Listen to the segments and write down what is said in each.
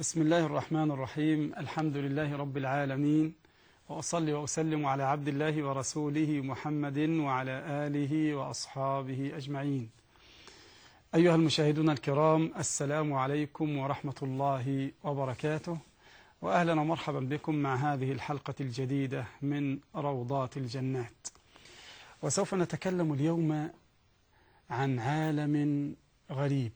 بسم الله الرحمن الرحيم. الحمد لله رب العالمين، وأصلي وأسلم على عبد الله ورسوله محمد وعلى آله وأصحابه أجمعين. أيها المشاهدون الكرام، السلام عليكم ورحمة الله وبركاته، وأهلا ومرحبا بكم مع هذه الحلقة الجديدة من روضات الجنات. وسوف نتكلم اليوم عن عالم غريب،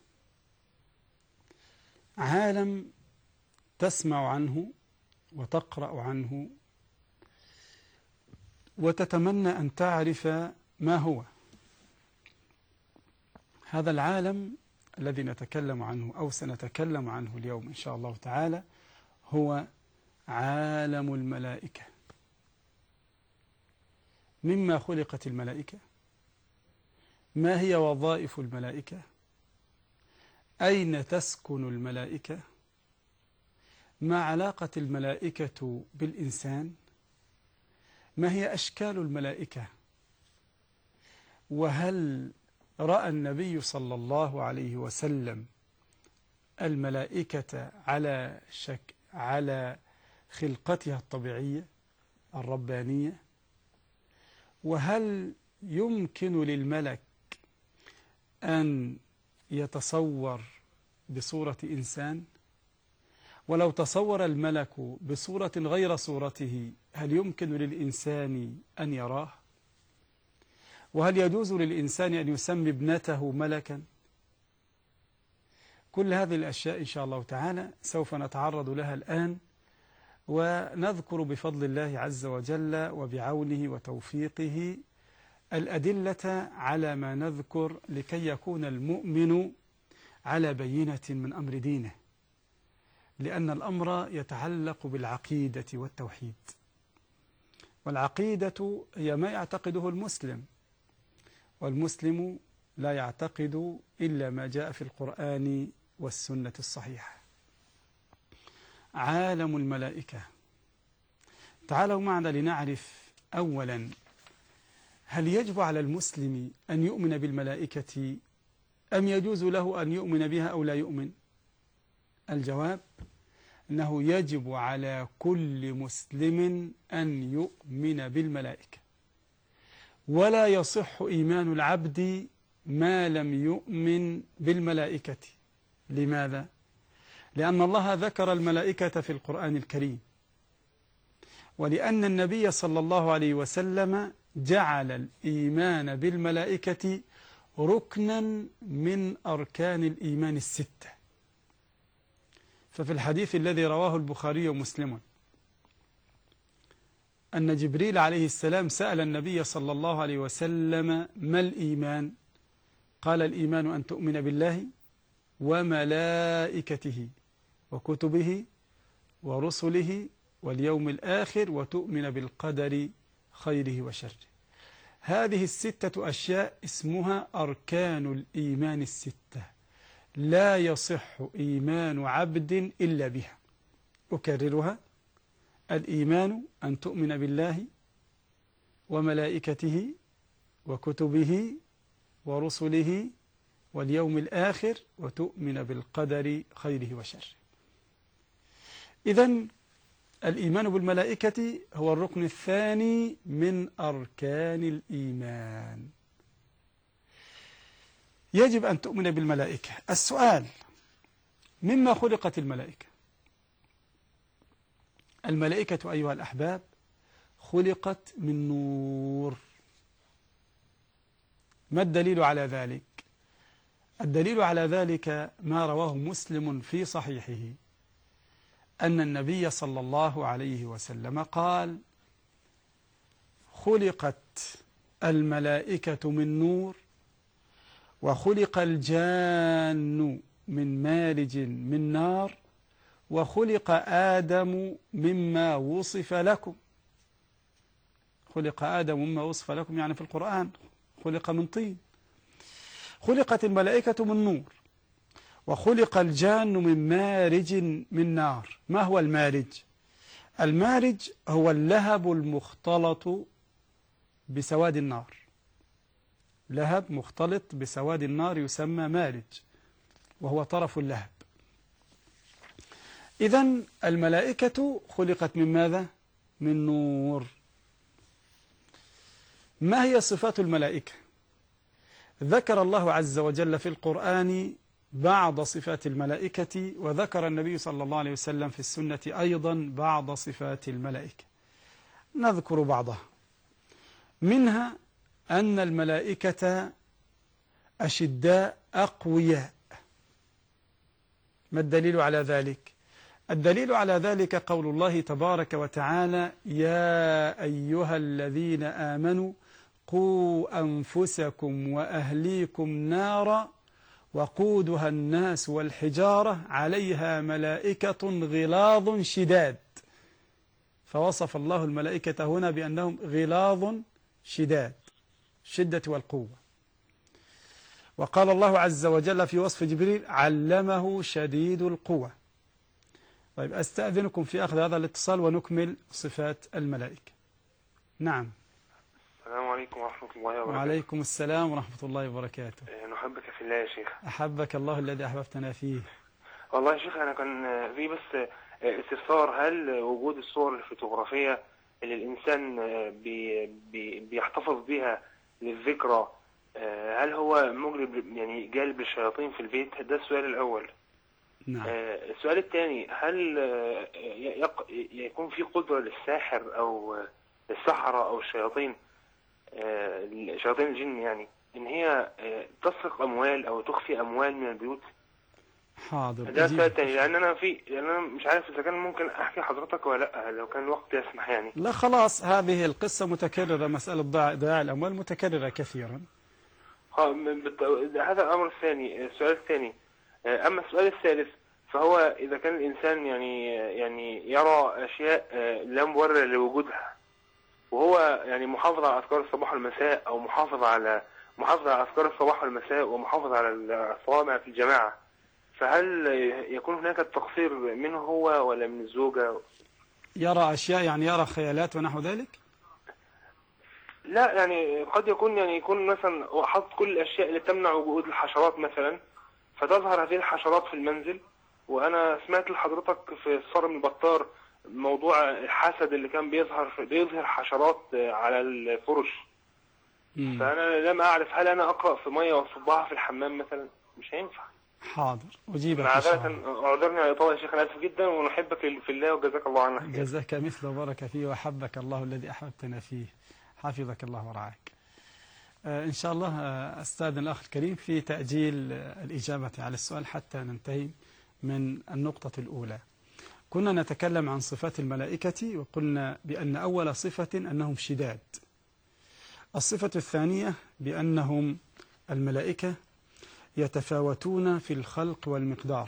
عالم تسمع عنه وتقرأ عنه وتتمنى أن تعرف ما هو. هذا العالم الذي نتكلم عنه أو سنتكلم عنه اليوم إن شاء الله تعالى هو عالم الملائكة. مما خلقت الملائكة؟ ما هي وظائف الملائكة؟ أين تسكن الملائكة؟ ما علاقة الملائكة بالإنسان؟ ما هي أشكال الملائكة؟ وهل رأى النبي صلى الله عليه وسلم الملائكة على خلقتها الطبيعية الربانية؟ وهل يمكن للملك أن يتصور بصورة إنسان؟ ولو تصور الملك بصورة غير صورته هل يمكن للإنسان أن يراه؟ وهل يجوز للإنسان أن يسمي ابنته ملكا؟ كل هذه الأشياء إن شاء الله تعالى سوف نتعرض لها الآن، ونذكر بفضل الله عز وجل وبعونه وتوفيقه الأدلة على ما نذكر لكي يكون المؤمن على بينة من أمر دينه، لأن الأمر يتعلق بالعقيدة والتوحيد، والعقيدة هي ما يعتقده المسلم، والمسلم لا يعتقد إلا ما جاء في القرآن والسنة الصحيحة. عالم الملائكة، تعالوا معنا لنعرف أولا، هل يجب على المسلم أن يؤمن بالملائكة أم يجوز له أن يؤمن بها أو لا يؤمن؟ الجواب أنه يجب على كل مسلم أن يؤمن بالملائكة، ولا يصح إيمان العبد ما لم يؤمن بالملائكة. لماذا؟ لأن الله ذكر الملائكة في القرآن الكريم، ولأن النبي صلى الله عليه وسلم جعل الإيمان بالملائكة ركنا من أركان الإيمان الستة. ففي الحديث الذي رواه البخاري ومسلم أن جبريل عليه السلام سأل النبي صلى الله عليه وسلم: ما الإيمان؟ قال: الإيمان أن تؤمن بالله وملائكته وكتبه ورسله واليوم الآخر وتؤمن بالقدر خيره وشره. هذه الستة أشياء اسمها أركان الإيمان الستة، لا يصح إيمان عبد إلا بها. أكررها: الإيمان أن تؤمن بالله وملائكته وكتبه ورسله واليوم الآخر وتؤمن بالقدر خيره وشره. إذن الإيمان بالملائكة هو الركن الثاني من أركان الإيمان. يجب أن تؤمن بالملائكة. السؤال: مما خلقت الملائكة؟ الملائكة أيها الأحباب خلقت من نور. ما الدليل على ذلك؟ الدليل على ذلك ما رواه مسلم في صحيحه أن النبي صلى الله عليه وسلم قال: خلقت الملائكة من نور، وخلق الجان من مارج من نار، وخلق آدم مما وصف لكم. خلق آدم مما وصف لكم يعني في القرآن خلق من طين. خلقت الملائكة من نور، وخلق الجان من مارج من نار. ما هو المارج؟ المارج هو اللهب المختلط بسواد النار. لهب مختلط بسواد النار يسمى مارج، وهو طرف اللهب. إذن الملائكة خلقت من ماذا؟ من نور. ما هي صفات الملائكة؟ ذكر الله عز وجل في القرآن بعض صفات الملائكة، وذكر النبي صلى الله عليه وسلم في السنة أيضا بعض صفات الملائكة. نذكر بعضها. منها أن الملائكة أشداء أقوياء. ما الدليل على ذلك؟ الدليل على ذلك قول الله تبارك وتعالى: يا أيها الذين آمنوا قوا أنفسكم وأهليكم نارا وقودها الناس والحجارة عليها ملائكة غلاظ شداد. فوصف الله الملائكة هنا بأنهم غلاظ شداد، الشدة والقوة. وقال الله عز وجل في وصف جبريل: علمه شديد القوة. طيب، أستأذنكم في أخذ هذا الاتصال ونكمل صفات الملائكة. نعم. السلام عليكم ورحمة الله وبركاته. وعليكم السلام ورحمة الله وبركاته. نحبك في الله يا شيخ. أحبك الله الذي أحببتنا فيه. والله يا شيخ، أنا كان في بس استفسار: هل وجود الصور الفوتوغرافية اللي الإنسان بيحتفظ بها للذكرى، هل هو مجلب يعني جالب للشياطين في البيت؟ ده السؤال الأول. نعم. السؤال الثاني: هل يكون في قدرة للساحر أو السحرة أو الشياطين، شياطين الجن يعني، إن هي تسرق أموال أو تخفي أموال من البيوت؟ حاضر. ده السؤال الثاني، لأن أنا مش عارف إذا كان ممكن أحكي حضرتك ولا لأ، لو كان الوقت يسمح يعني. لا خلاص، هذه القصة متكررة، مسألة ضياع الأموال متكررة كثيرا. هذا الأمر الثاني. السؤال الثاني. أما السؤال الثالث، فهو إذا كان الإنسان يعني يرى أشياء لا مبرر لوجودها، وهو يعني محافظ على أذكار الصباح والمساء، أو محافظ على أذكار الصباح والمساء، ومحافظ على الصوامع في الجماعة، فهل يكون هناك التقصير منه هو ولا من الزوجة؟ يرى أشياء، يعني يرى خيالات ونحو ذلك؟ لا، يعني قد يكون مثلا حط كل الأشياء اللي تمنع وجود الحشرات مثلا، فتظهر هذه الحشرات في المنزل. وأنا سمعت لحضرتك في الصارم البطار موضوع الحسد اللي كان بيظهر حشرات على الفرش. فأنا لم أعرف، هل أنا أقرأ في مية وأصبها في الحمام مثلا؟ مش هينفع. حاضر، أجيبك. أعذرني على إطالة يا شيخ، أنا آسف جدا، ونحبك في الله، وجزاك الله عنا خير. جزاك مثل وبارك فيه، وحبك الله الذي أحببتنا فيه. حفظك الله ورعاك. إن شاء الله أستاذن الأخ الكريم في تأجيل الإجابة على السؤال حتى ننتهي من النقطة الأولى. كنا نتكلم عن صفات الملائكة، وقلنا بأن أول صفة أنهم شداد. الصفة الثانية بأنهم الملائكة يتفاوتون في الخلق والمقدار،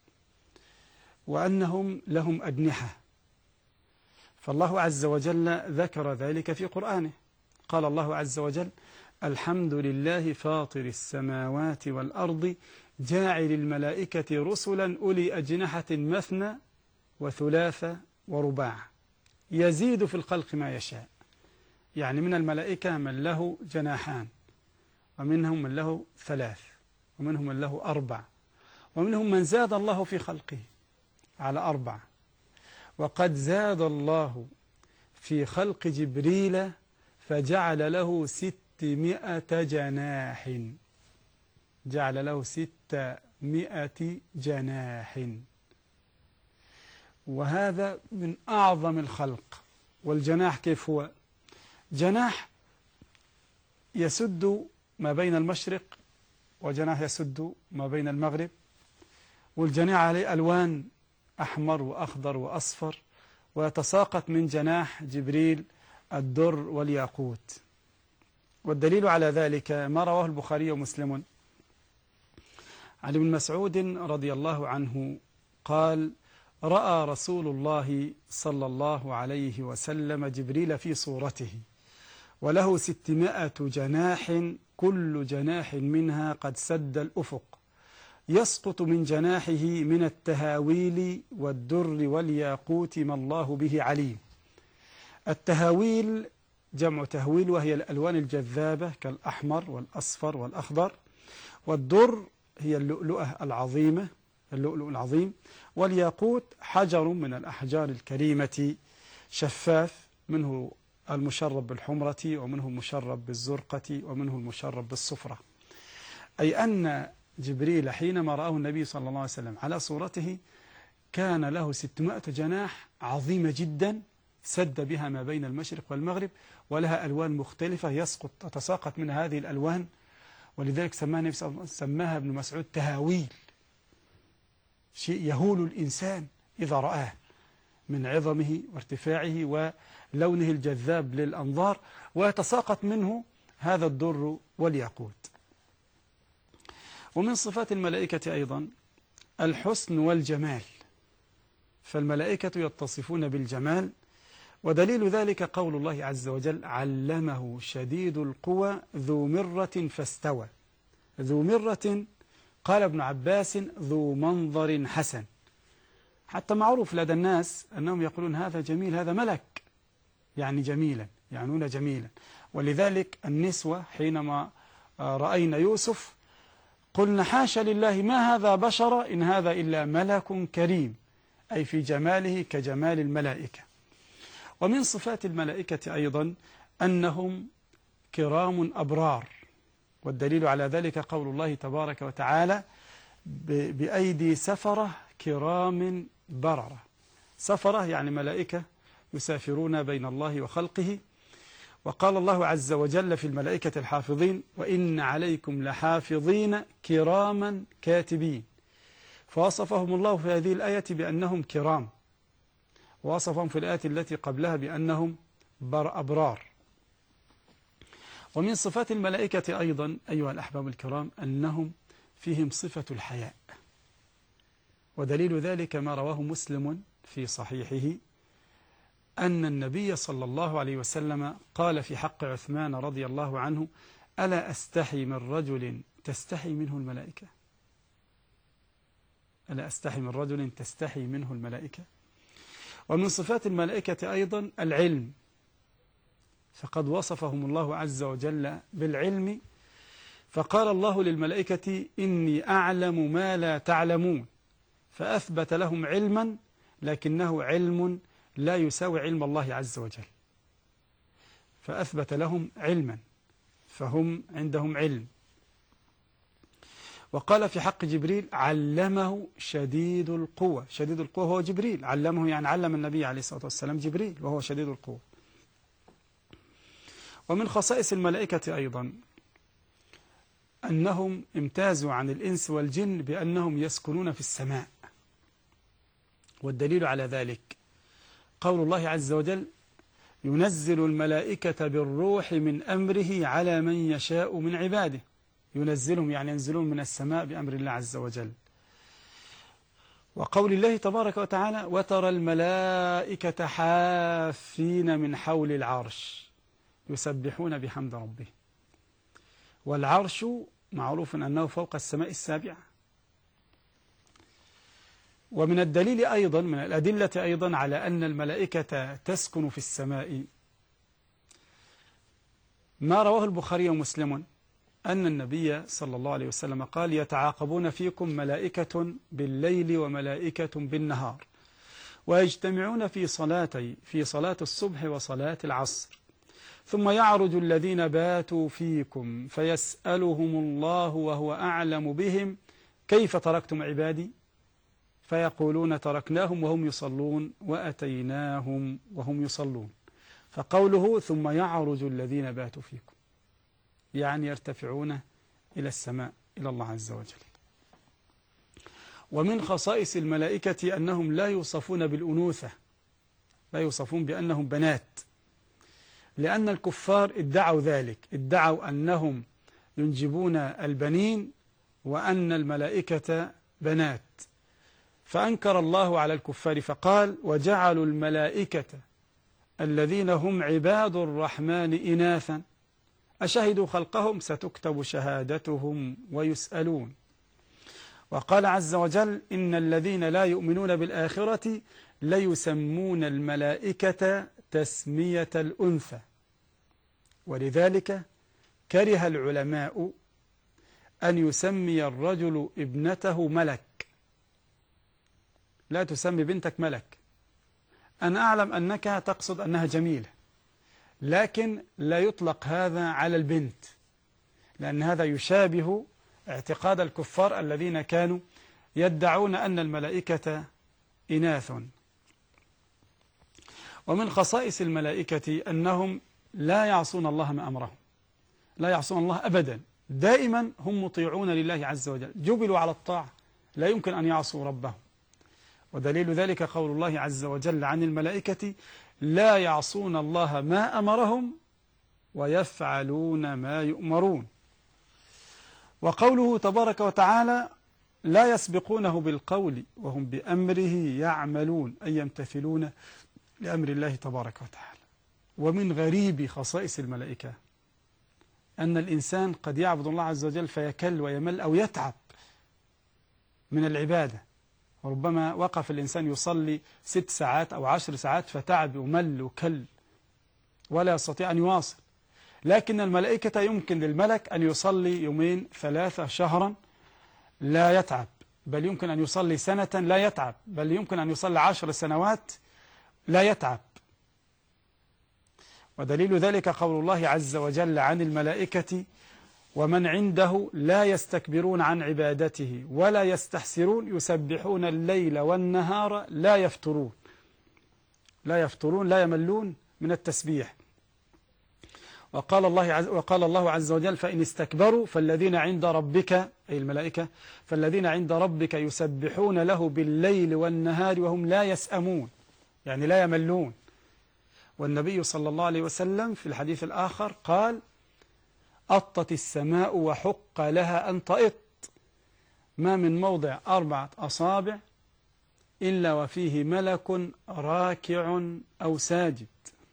وأنهم لهم أجنحة. فالله عز وجل ذكر ذلك في قرآنه. قال الله عز وجل: الحمد لله فاطر السماوات والأرض جاعل الملائكة رسلا أولي أجنحة مثنى وثلاث ورباع يزيد في الخلق ما يشاء. يعني من الملائكة من له جناحان، ومنهم من له ثلاث، ومنهم من له أربع، ومنهم من زاد الله في خلقه على أربع. وقد زاد الله في خلق جبريل فجعل له 600 جناح، جعل له 600 جناح، وهذا من أعظم الخلق. والجناح كيف هو؟ جناح يسد ما بين المشرق، وجناح يسد ما بين المغرب، والجناح عليه ألوان أحمر وأخضر وأصفر، ويتساقط من جناح جبريل الدر والياقوت. والدليل على ذلك ما رواه البخاري ومسلم عن ابن مسعود رضي الله عنه قال: رأى رسول الله صلى الله عليه وسلم جبريل في صورته، وله 600 جناح، كل جناح منها قد سد الأفق، يسقط من جناحه من التهاويل والدر والياقوت ما الله به عليم. التهاويل جمع تهويل، وهي الألوان الجذابة كالأحمر والأصفر والأخضر. والدر هي اللؤلؤة العظيمة اللؤلؤ العظيم. والياقوت حجر من الأحجار الكريمة شفاف، منه المشرب بالحمرة ومنه المشرب بالزرقة ومنه المشرب بالصفرة. أي أن جبريل حينما رآه النبي صلى الله عليه وسلم على صورته كان له 600 جناح عظيمة جدا سد بها ما بين المشرق والمغرب، ولها ألوان مختلفة تتساقط من هذه الألوان، ولذلك سماها ابن مسعود تهاويل، شيء يهول الإنسان إذا رآه من عظمه وارتفاعه ولونه الجذاب للأنظار، ويتساقط منه هذا الدر والياقوت. ومن صفات الملائكة أيضا الحسن والجمال، فالملائكة يتصفون بالجمال، ودليل ذلك قول الله عز وجل: علمه شديد القوى ذو مرة فاستوى. ذو مرة قال ابن عباس ذو منظر حسن، حتى معروف لدى الناس أنهم يقولون هذا جميل، هذا ملك، يعني جميلا، يعنون جميلا. ولذلك النسوة حينما رأينا يوسف قلنا حاشا لله ما هذا بشر إن هذا إلا ملك كريم، أي في جماله كجمال الملائكة. ومن صفات الملائكة أيضا أنهم كرام أبرار، والدليل على ذلك قول الله تبارك وتعالى: بأيدي سفرة كرام بررة. سفرة يعني ملائكة يسافرون بين الله وخلقه. وقال الله عز وجل في الملائكة الحافظين: وإن عليكم لحافظين كراما كاتبين. فوصفهم الله في هذه الآية بأنهم كرام، ووصفهم في الآية التي قبلها بأنهم أبرار. ومن صفات الملائكة أيضا أيها الأحباب الكرام أنهم فيهم صفة الحياء، ودليل ذلك ما رواه مسلم في صحيحه أن النبي صلى الله عليه وسلم قال في حق عثمان رضي الله عنه: ألا أستحي من رجل تستحي منه الملائكة؟ ألا أستحي من رجل تستحي منه الملائكة؟ ومن صفات الملائكة أيضا العلم، فقد وصفهم الله عز وجل بالعلم، فقال الله للملائكة: إني أعلم ما لا تعلمون، فأثبت لهم علما لكنه علم لا يساوي علم الله عز وجل، فأثبت لهم علما فهم عندهم علم. وقال في حق جبريل: علمه شديد القوى. شديد القوى هو جبريل، علمه يعني علم النبي عليه الصلاة والسلام جبريل وهو شديد القوى. ومن خصائص الملائكة أيضا أنهم امتازوا عن الإنس والجن بأنهم يسكنون في السماء، والدليل على ذلك قول الله عز وجل: ينزل الملائكة بالروح من أمره على من يشاء من عباده. ينزلهم يعني ينزلون من السماء بأمر الله عز وجل. وقول الله تبارك وتعالى: وترى الملائكة حافين من حول العرش يسبحون بحمد ربه. والعرش معروف أنه فوق السماء السابعة. ومن الدليل أيضا من الأدلة أيضا على أن الملائكة تسكن في السماء ما رواه البخاري ومسلم أن النبي صلى الله عليه وسلم قال: يتعاقبون فيكم ملائكة بالليل وملائكة بالنهار، ويجتمعون في صلاة الصبح وصلاة العصر، ثم يعرج الذين باتوا فيكم فيسألهم الله وهو أعلم بهم: كيف تركتم عبادي؟ فيقولون: تركناهم وهم يصلون وأتيناهم وهم يصلون. فقوله ثم يعرج الذين باتوا فيكم يعني يرتفعون إلى السماء إلى الله عز وجل. ومن خصائص الملائكة أنهم لا يوصفون بالأنوثة، لا يوصفون بأنهم بنات، لأن الكفار ادعوا ذلك، ادعوا أنهم ينجبون البنين وأن الملائكة بنات، فأنكر الله على الكفار فقال: وجعلوا الملائكة الذين هم عباد الرحمن إناثا أشهدوا خلقهم ستكتب شهادتهم ويسألون. وقال عز وجل: إن الذين لا يؤمنون بالآخرة ليسمون الملائكة تسمية الأنثى. ولذلك كره العلماء أن يسمي الرجل ابنته ملك، لا تسمي بنتك ملك. أنا أعلم أنك تقصد أنها جميلة، لكن لا يطلق هذا على البنت، لأن هذا يشابه اعتقاد الكفار الذين كانوا يدعون أن الملائكة إناث. ومن خصائص الملائكة أنهم لا يعصون الله ما أمرهم، لا يعصون الله أبدا، دائما هم مطيعون لله عز وجل، جبلوا على الطاعة، لا يمكن أن يعصوا ربهم. ودليل ذلك قول الله عز وجل عن الملائكة: لا يعصون الله ما أمرهم ويفعلون ما يؤمرون. وقوله تبارك وتعالى: لا يسبقونه بالقول وهم بأمره يعملون، أي يمتثلون لأمر الله تبارك وتعالى. ومن غريب خصائص الملائكة أن الإنسان قد يعبد الله عز وجل فيكل ويمل أو يتعب من العبادة، وربما وقف الإنسان يصلي 6 ساعات أو 10 ساعات فتعب ومل وكل ولا يستطيع أن يواصل. لكن الملائكة يمكن للملك أن يصلي 2 3 شهرا لا يتعب، بل يمكن أن يصلي سنة لا يتعب، بل يمكن أن يصلي 10 سنوات لا يتعب. ودليل ذلك قول الله عز وجل عن الملائكة: ومن عنده لا يستكبرون عن عبادته ولا يستحسرون يسبحون الليل والنهار لا يفترون. لا يفترون، لا يملون من التسبيح. وقال الله عز وجل: فإن استكبروا فالذين عند ربك، أي الملائكة، فالذين عند ربك يسبحون له بالليل والنهار وهم لا يسأمون، يعني لا يملون. والنبي صلى الله عليه وسلم في الحديث الآخر قال: أطت السماء وحق لها أن تئط، ما من موضع 4 أصابع إلا وفيه ملك راكع أو ساجد،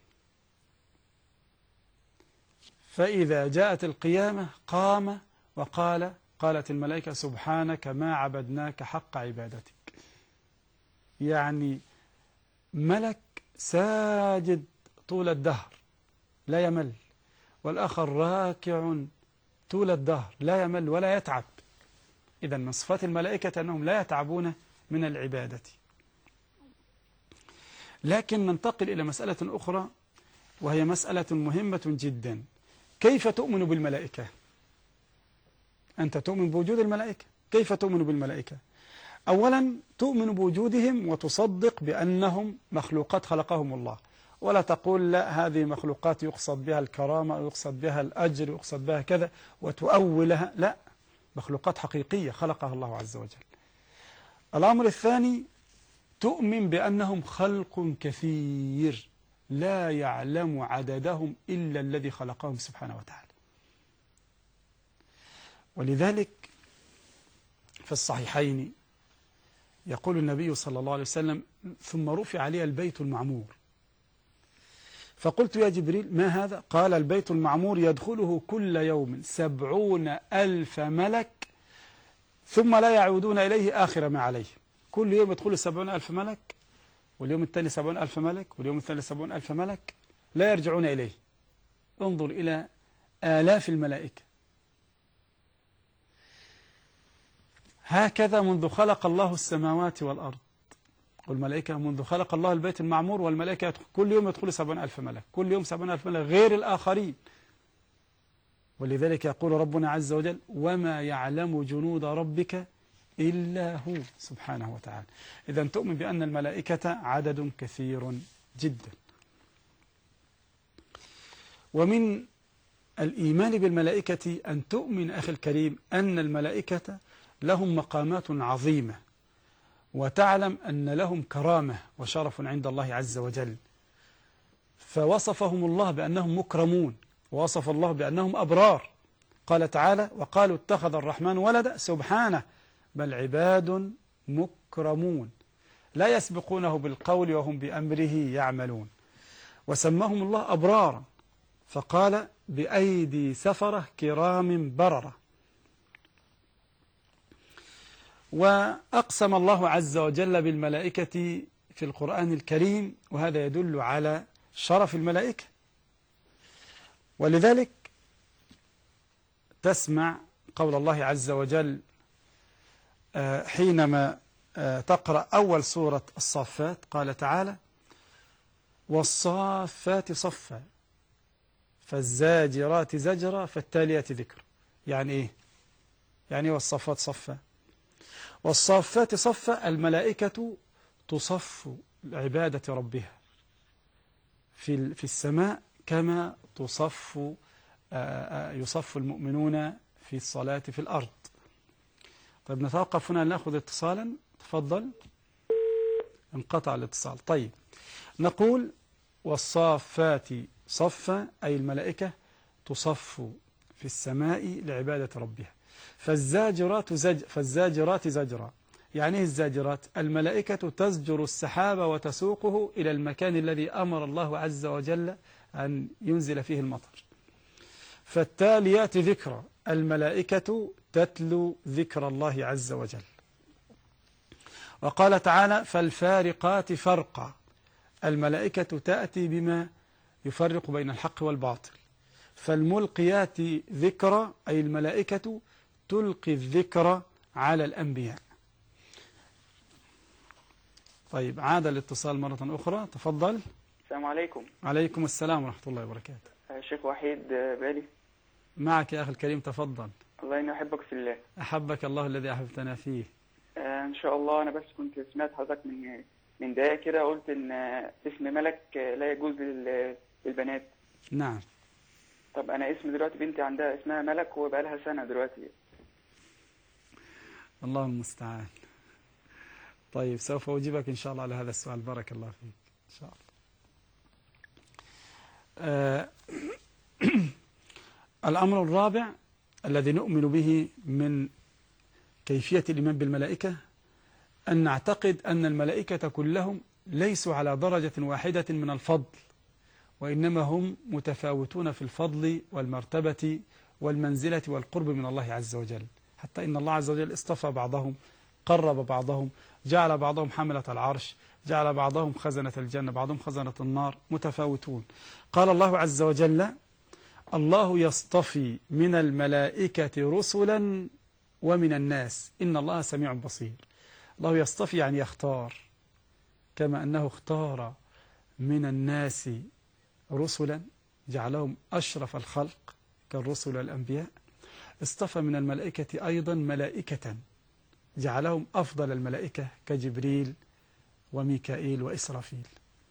فإذا جاءت القيامة قام وقال: قالت الملائكة: سبحانك ما عبدناك حق عبادتك. يعني ملك ساجد طول الدهر لا يمل، والآخر راكع طول الدهر لا يمل ولا يتعب. إذن من صفات الملائكة أنهم لا يتعبون من العبادة. لكن ننتقل إلى مسألة أخرى، وهي مسألة مهمة جدا: كيف تؤمن بالملائكة؟ أنت تؤمن بوجود الملائكة، كيف تؤمن بالملائكة؟ أولا تؤمن بوجودهم وتصدق بأنهم مخلوقات خلقهم الله، ولا تقول لا هذه مخلوقات يقصد بها الكرامة أو يقصد بها الأجر يقصد بها كذا وتؤولها، لا، مخلوقات حقيقية خلقها الله عز وجل. الأمر الثاني تؤمن بأنهم خلق كثير لا يعلم عددهم إلا الذي خلقهم سبحانه وتعالى. ولذلك في الصحيحين يقول النبي صلى الله عليه وسلم: ثم رفع لي البيت المعمور، فقلت: يا جبريل ما هذا؟ قال: البيت المعمور يدخله كل يوم 70,000 ملك ثم لا يعودون إليه آخر ما عليه. كل يوم يدخل 70,000 ملك، واليوم التالي 70,000 ملك، واليوم الثالث 70,000 ملك، لا يرجعون إليه. انظر إلى آلاف الملائكة. هكذا منذ خلق الله السماوات والأرض، والملائكة منذ خلق الله البيت المعمور، والملائكة كل يوم يدخل 70,000 ملك، كل يوم 70,000 ملك غير الآخرين. ولذلك يقول ربنا عز وجل: وما يعلم جنود ربك إلا هو سبحانه وتعالى. إذن تؤمن بأن الملائكة عدد كثير جدا. ومن الإيمان بالملائكة أن تؤمن أخي الكريم أن الملائكة لهم مقامات عظيمة، وتعلم أن لهم كرامة وشرف عند الله عز وجل، فوصفهم الله بأنهم مكرمون، ووصف الله بأنهم أبرار. قال تعالى: وقالوا اتخذ الرحمن ولدا سبحانه بل عباد مكرمون لا يسبقونه بالقول وهم بأمره يعملون. وسماهم الله أبرارا فقال: بأيدي سفرة كرام بررة. وأقسم الله عز وجل بالملائكة في القرآن الكريم، وهذا يدل على شرف الملائكة. ولذلك تسمع قول الله عز وجل حينما تقرأ أول سورة الصافات. قال تعالى: والصافات صفا فالزاجرات زجرا فالتاليات ذكر. يعني إيه؟ يعني إيه والصافات صفا؟ والصافات صفا، الملائكة تصف لعبادة ربها في السماء كما يصف المؤمنون في الصلاة في الأرض. طيب نتوقف هنا نأخذ اتصالا. تفضل. انقطع الاتصال. طيب نقول: والصافات صفا، أي الملائكة تصف في السماء لعبادة ربها. فالزاجرات زجرا. يعني ايه الزاجرات؟ الملائكة تزجر السحاب وتسوقه إلى المكان الذي أمر الله عز وجل أن ينزل فيه المطر. فالتاليات ذكرى، الملائكة تتلو ذكر الله عز وجل. وقال تعالى: فالفارقات فرقا، الملائكة تأتي بما يفرق بين الحق والباطل. فالملقيات ذكرى، أي الملائكة تلقي الذكر على الأنبياء. طيب عاد الاتصال مرة أخرى. تفضل. السلام عليكم. عليكم السلام ورحمة الله وبركاته. شيخ وحيد بالي معك يا أخي الكريم. تفضل. الله إني أحبك في الله. أحبك الله الذي أحببتنا فيه. إن شاء الله. أنا بس كنت سمعت حضرتك من دقيقة كده قلت إن اسم ملك لا يجوز للبنات. نعم. طب أنا اسم دلوقتي بنتي عندها اسمها ملك وبقى لها سنة دلوقتي. الله المستعان. طيب سوف أجيبك إن شاء الله على هذا السؤال. بارك الله فيك إن شاء الله. الأمر الرابع الذي نؤمن به من كيفية الإيمان بالملائكة أن نعتقد أن الملائكة كلهم ليسوا على درجة واحدة من الفضل، وإنما هم متفاوتون في الفضل والمرتبة والمنزلة والقرب من الله عز وجل، حتى إن الله عز وجل اصطفى بعضهم، قرب بعضهم، جعل بعضهم حملة العرش، جعل بعضهم خزنة الجنة، بعضهم خزنة النار، متفاوتون. قال الله عز وجل: الله يصطفي من الملائكة رسلا ومن الناس إن الله سميع بصير. الله يصطفي يعني يختار، كما أنه اختار من الناس رسلا جعلهم أشرف الخلق كالرسل والأنبياء، اصطفى من الملائكة أيضا ملائكة جعلهم أفضل الملائكة كجبريل وميكائيل وإسرافيل.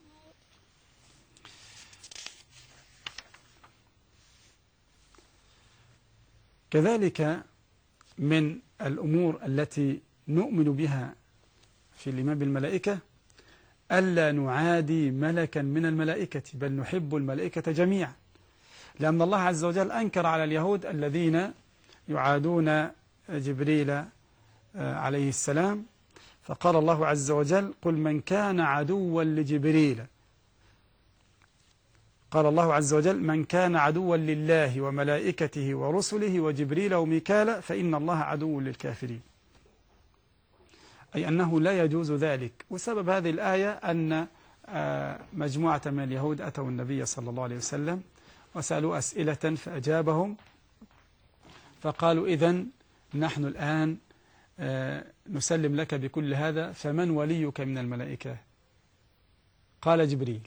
كذلك من الأمور التي نؤمن بها في الإيمان بالملائكة ألا نعادي ملكا من الملائكة، بل نحب الملائكة جميعا، لأن الله عز وجل أنكر على اليهود الذين يعادون جبريل عليه السلام، فقال الله عز وجل: قل من كان عدوا لجبريل، قال الله عز وجل: من كان عدوا لله وملائكته ورسله وجبريل وميكال فإن الله عدو للكافرين، أي أنه لا يجوز ذلك. وسبب هذه الآية أن مجموعة من اليهود أتوا النبي صلى الله عليه وسلم وسألوا أسئلة فأجابهم، فقالوا: إذن نحن الآن نسلم لك بكل هذا، فمن وليك من الملائكة؟ قال: جبريل.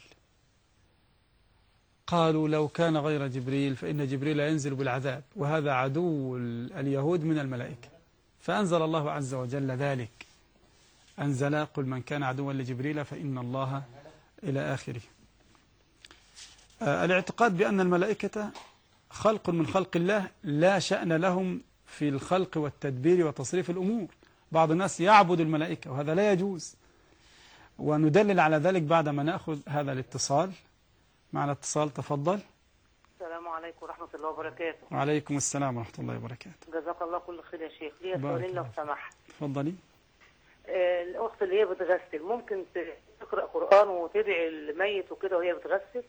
قالوا: لو كان غير جبريل فإن جبريل ينزل بالعذاب، وهذا عدو اليهود من الملائكة. فأنزل الله عز وجل ذلك، أنزل: قل من كان عدوا لجبريل فإن الله إلى آخره. الاعتقاد بأن الملائكة خلق من خلق الله لا شأن لهم في الخلق والتدبير وتصريف الأمور. بعض الناس يعبد الملائكة وهذا لا يجوز، وندلل على ذلك بعدما نأخذ هذا الاتصال. معنا اتصال. تفضل. السلام عليكم ورحمة الله وبركاته. وعليكم السلام ورحمة الله وبركاته. جزاك الله كل خير يا شيخ. ليا سؤالين لو سمحت. تفضلي. الأخت اللي هي بتغسل ممكن تقرأ قرآن وتدعي الميت وكده وهي بتغسل؟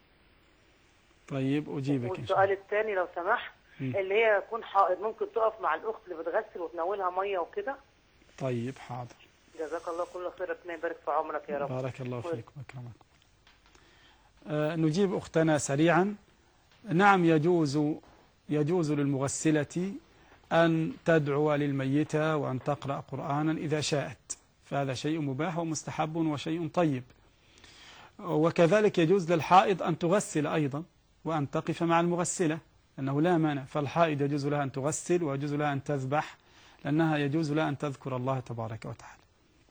طيب أجيبك. والسؤال الثاني لو سمحت، اللي هي تكون حائض ممكن تقف مع الأخت اللي بتغسل وتناولها مية وكده؟ طيب حاضر. جزاك الله كل خير، ربنا يبارك في عمرك يا رب. بارك الله فيكم وأكرمكم. نجيب أختنا سريعا. نعم يجوز للمغسلة أن تدعو للميتة وأن تقرأ قرآنا إذا شاءت، فهذا شيء مباح ومستحب وشيء طيب. وكذلك يجوز للحائض أن تغسل أيضا وأن تقف مع المغسلة، أنه لا مانع، فالحائض يجوز لها أن تغسل ويجوز لها أن تذبح، لأنها يجوز لها أن تذكر الله تبارك وتعالى.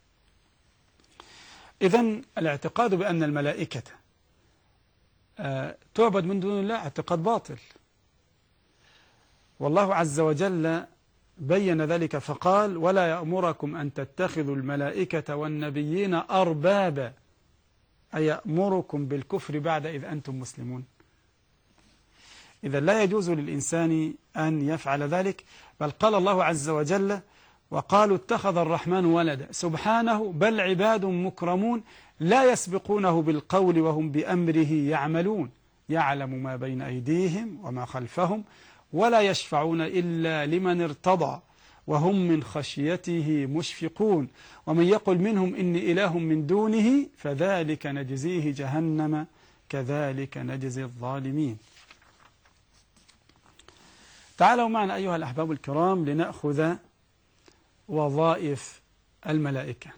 إذن الاعتقاد بأن الملائكة تعبد من دون الله اعتقاد باطل، والله عز وجل بين ذلك فقال: ولا يأمركم أن تتخذوا الملائكة والنبيين أربابا، أي يأمركم بالكفر بعد إذ أنتم مسلمون. إذا لا يجوز للإنسان أن يفعل ذلك، بل قال الله عز وجل: وقالوا اتخذ الرحمن ولدا، سبحانه بل عباد مكرمون لا يسبقونه بالقول وهم بأمره يعملون، يعلم ما بين أيديهم وما خلفهم ولا يشفعون إلا لمن ارتضى وهم من خشيته مشفقون ومن يقل منهم إني إله من دونه فذلك نجزيه جهنم كذلك نجزي الظالمين. تعالوا معنا أيها الأحباب الكرام لنأخذ وظائف الملائكة.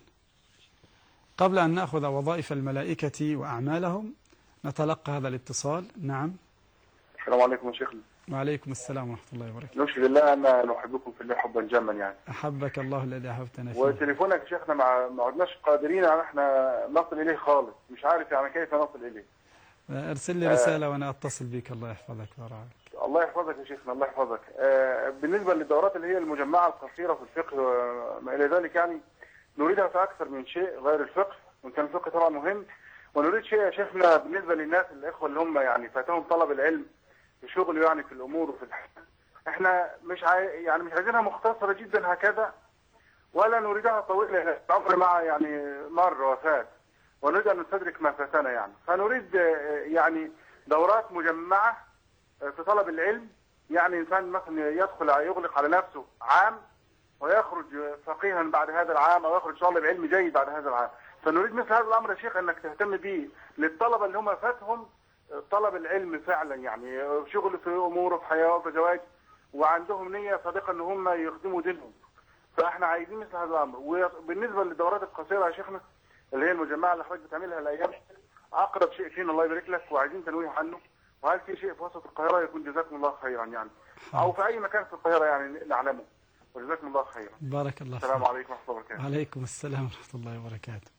قبل أن نأخذ وظائف الملائكة وأعمالهم نتلقى هذا الاتصال. نعم. السلام عليكم يا شيخنا. وعليكم السلام ورحمة الله وبركاته. نشهد بالله أن نحبكم في الله حبا جما يعني. أحبك الله الذي أحببتنا فيه. وتليفونك يا شيخنا ما عدناش قادرين على احنا نصل إليه خالص، مش عارف يعني كيف نصل إليه. ارسل لي رسالة وأنا أتصل بك. الله يحفظك ويرعاك. الله يحفظك يا شيخنا، الله يحفظك. بالنسبة للدورات اللي هي المجمعة القصيرة في الفقه وما إلى ذلك، يعني نريدها في أكثر من شيء غير الفقه، وإن كان الفقه طبعا مهم، ونريد شيء يا شيخنا بالنسبة للناس الإخوة اللي هم يعني فاتهم طلب العلم في شغل يعني في الأمور وفي الحياة. احنا مش يعني مش عايزينها مختصرة جدا هكذا، ولا نريدها طويلة العمر مع يعني مر وفات، ونريد أن نستدرك ما فاتنا يعني. فنريد يعني دورات مجمعة في طلب العلم، يعني إنسان مثلا يغلق على نفسه عام ويخرج فقيها بعد هذا العام، أو يخرج طالب علم جيد بعد هذا العام. فنريد مثل هذا الأمر يا شيخ أنك تهتم به للطلبة اللي هم فاتهم طلب العلم فعلا، يعني شغل في أمور وفي حياة وفي زواج، وعندهم نية صادقة أن هم يخدموا دينهم. فإحنا عايزين مثل هذا الأمر. وبالنسبة للدورات القصيرة يا شيخنا اللي هي المجمعة اللي حضرتك بتعملها الأيام، أقرب شيء فينا الله يبارك لك، وعايزين تنويه عنه. وهل في شيء في وسط القاهرة يكون جزاكم الله خيرا يعني، أو في أي مكان في القاهرة يعني نعلمه، وجزاكم الله خيرا. بارك الله فيك. السلام عليكم ورحمة الله وبركاته. وعليكم السلام ورحمة الله وبركاته.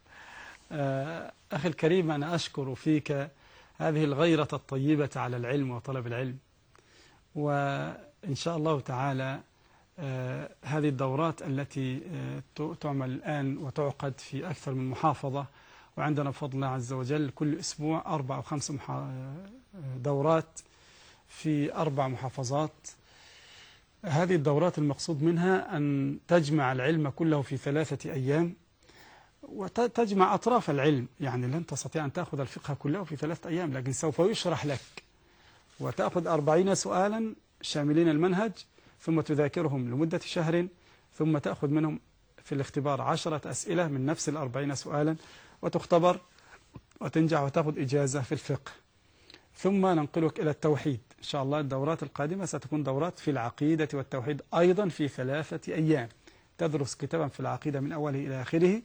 أخي الكريم، أنا أشكر فيك هذه الغيرة الطيبة على العلم وطلب العلم، وإن شاء الله تعالى هذه الدورات التي تعمل الآن وتعقد في أكثر من محافظة، وعندنا بفضل الله عز وجل كل أسبوع 4 أو 5 دورات في 4 محافظات. هذه الدورات المقصود منها أن تجمع العلم كله في 3 أيام، وتجمع أطراف العلم، يعني لن تستطيع أن تأخذ الفقه كله في 3 أيام، لكن سوف يشرح لك وتأخذ 40 سؤالا شاملين المنهج، ثم تذاكرهم لمدة شهر، ثم تأخذ منهم في الاختبار 10 أسئلة من نفس 40 سؤالا، وتختبر وتنجح وتأخذ إجازة في الفقه. ثم ننقلك إلى التوحيد. إن شاء الله الدورات القادمة ستكون دورات في العقيدة والتوحيد أيضا في 3 أيام، تدرس كتابا في العقيدة من أوله إلى آخره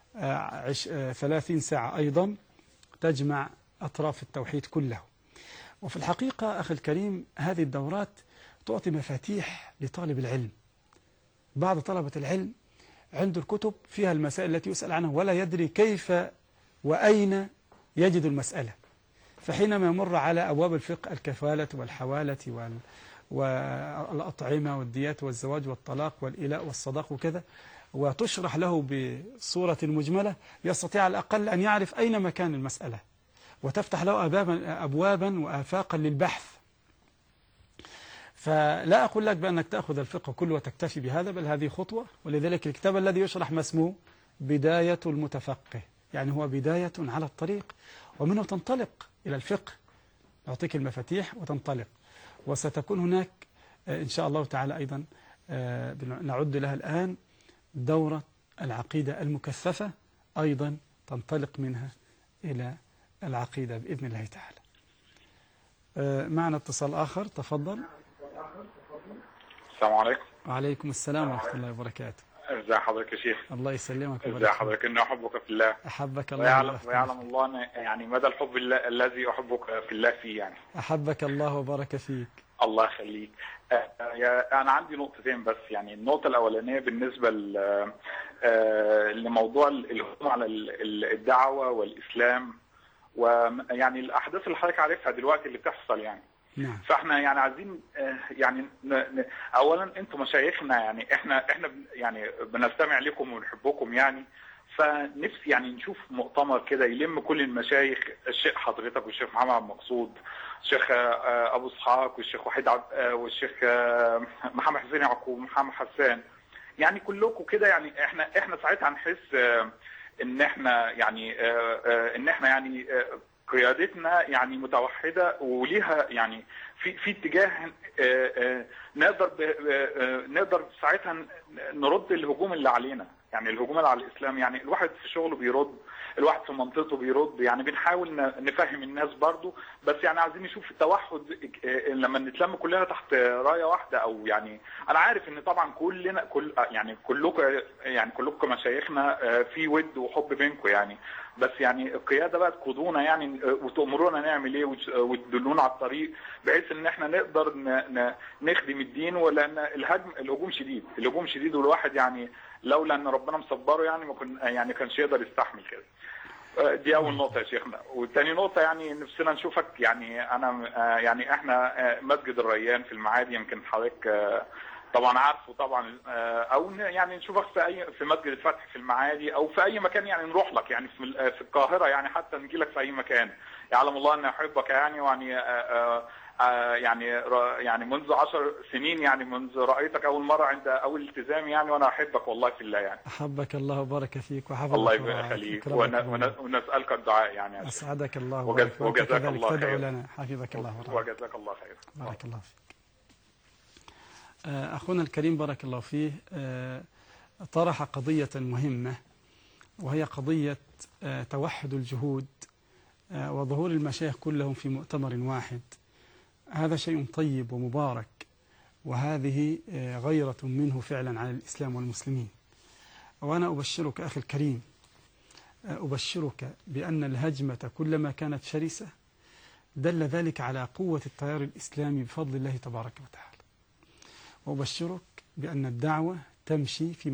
30 ساعة أيضا، تجمع أطراف التوحيد كله. وفي الحقيقة أخي الكريم هذه الدورات تعطي مفاتيح لطالب العلم. بعض طلبة العلم عنده الكتب فيها المسائل التي يسأل عنها ولا يدري كيف وأين يجد المسألة، فحينما يمر على أبواب الفقه الكفالة والحوالة والأطعمة والديات والزواج والطلاق والإلاء والصداق وكذا، وتشرح له بصورة مجملة، يستطيع على الأقل أن يعرف أين مكان المسألة، وتفتح له أبوابا وآفاقا للبحث. فلا أقول لك بأنك تأخذ الفقه كله وتكتفي بهذا، بل هذه خطوة. ولذلك الكتاب الذي يشرح ما اسمه بداية المتفقه، يعني هو بداية على الطريق، ومنه تنطلق إلى الفقه، يعطيك المفاتيح وتنطلق. وستكون هناك إن شاء الله تعالى أيضا نعد لها الآن دورة العقيدة المكثفة، أيضا تنطلق منها إلى العقيدة بإذن الله تعالى. معنا اتصال آخر، تفضل. السلام عليكم. وعليكم السلام ورحمة الله وبركاته. ازي حضرتك يا شيخ؟ الله يسلمك ازي حضرتك؟ اني احبك في الله. احبك الله ويعلم الله يعني مدى الحب الذي احبك في الله فيه يعني. احبك الله وبارك فيك. الله يخليك. انا عندي نقطتين بس. يعني النقطه الاولانيه بالنسبه لموضوع الهجوم على الدعوه والاسلام، ويعني الاحداث اللي حضرتك عارفها دلوقتي اللي بتحصل يعني. نعم. فاحنا يعني عايزين يعني اولا انتم مشايخنا، يعني احنا يعني بنستمع لكم ونحبكم يعني. فنفسي يعني نشوف مؤتمر كده يلم كل المشايخ، الشيخ حضرتك والشيخ محمد عبد المقصود، الشيخ ابو اسحاق والشيخ وحيد والشيخ محمد حسين يعقوب ومحمد حسان، يعني كلكم كده. يعني احنا ساعتها هنحس ان احنا يعني قيادتنا يعني متوحده وليها يعني في اتجاه نقدر ساعتها نرد الهجوم اللي علينا، يعني الهجوم اللي على الاسلام. يعني الواحد في شغله بيرد، الواحد في منطقته بيرد، يعني بنحاول نفهم الناس برضو. بس يعني عايزين نشوف التوحد لما نتلم كلنا تحت رايه واحده. او يعني انا عارف ان طبعا كلنا كلكم مشايخنا في ود وحب بينكم يعني. بس يعني القياده بقى تقودونا يعني وتأمرونا نعمل ايه وتدلونا على الطريق، بحيث ان احنا نقدر نخدم الدين. ولان الهجوم شديد والواحد يعني لولا ان ربنا مصبره يعني كانش يقدر يستحمل كده. دي اول نقطه يا شيخنا. والتاني نقطه يعني نفسنا نشوفك. يعني انا يعني احنا مسجد الريان في المعادي، يمكن حضرتك طبعا عارفه طبعا، او يعني نشوفك في مسجد الفتح في المعادي، او في اي مكان يعني نروح لك يعني في القاهره، يعني حتى نجي لك في اي مكان. يعلم الله ان احبك يعني. يعني منذ 10 سنين يعني منذ رأيتك أول مرة عند أول التزام يعني، وأنا أحبك والله في الله يعني. أحبك الله وبارك فيك وحفظك الله يخليك. ونسألك الدعاء يعني. أسعدك الله وجزاك الله خير. تدعو لنا حفظك الله وجزاك الله خير. بارك الله فيك. أخونا الكريم بارك الله فيه طرح قضية مهمة، وهي قضية توحد الجهود وظهور المشايخ كلهم في مؤتمر واحد. هذا شيء طيب ومبارك، وهذه غيرة منه فعلا على الإسلام والمسلمين. وأنا أبشرك أخي الكريم، أبشرك بأن الهجمة كلما كانت شرسة دل ذلك على قوة التيار الإسلامي بفضل الله تبارك وتعالى. وأبشرك بأن الدعوة تمشي في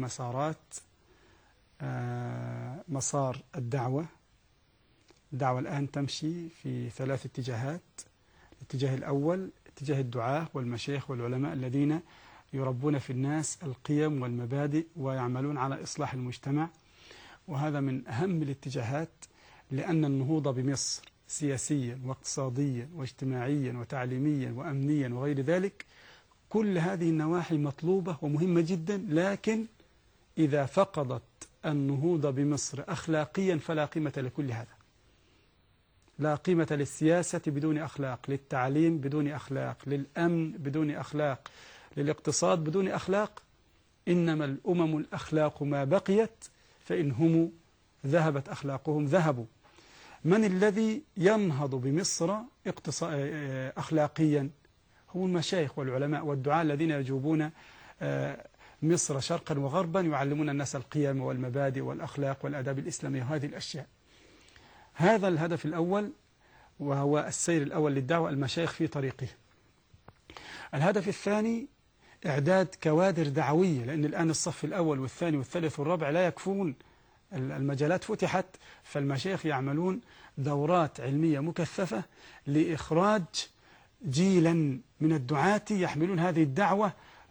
مسار الدعوة الآن تمشي في 3 اتجاهات. الاتجاه الأول اتجاه الدعاة والمشايخ والعلماء الذين يربون في الناس القيم والمبادئ ويعملون على إصلاح المجتمع، وهذا من أهم الاتجاهات، لأن النهوض بمصر سياسيا واقتصاديا واجتماعيا وتعليميا وأمنيا وغير ذلك، كل هذه النواحي مطلوبة ومهمة جدا. لكن إذا فقدت النهوض بمصر أخلاقيا فلا قيمة لكل هذا. لا قيمة للسياسة بدون أخلاق، للتعليم بدون أخلاق، للأمن بدون أخلاق، للاقتصاد بدون أخلاق. إنما الأمم الأخلاق ما بقيت، فإن هم ذهبت أخلاقهم ذهبوا. من الذي ينهض بمصر أخلاقيا؟ هم المشايخ والعلماء والدعاء الذين يجوبون مصر شرقا وغربا، يعلمون الناس القيم والمبادئ والأخلاق والآداب الإسلامية وهذه الأشياء. هذا الهدف الأول، وهو السير الأول للدعوة، المشايخ في طريقه. الهدف الثاني إعداد كوادر دعوية، لأن الآن الصف الأول والثاني والثالث والرابع لا يكفون، المجالات فتحت، فالمشايخ يعملون دورات علمية مكثفة لإخراج جيلا من الدعاة يحملون هذه الدعوة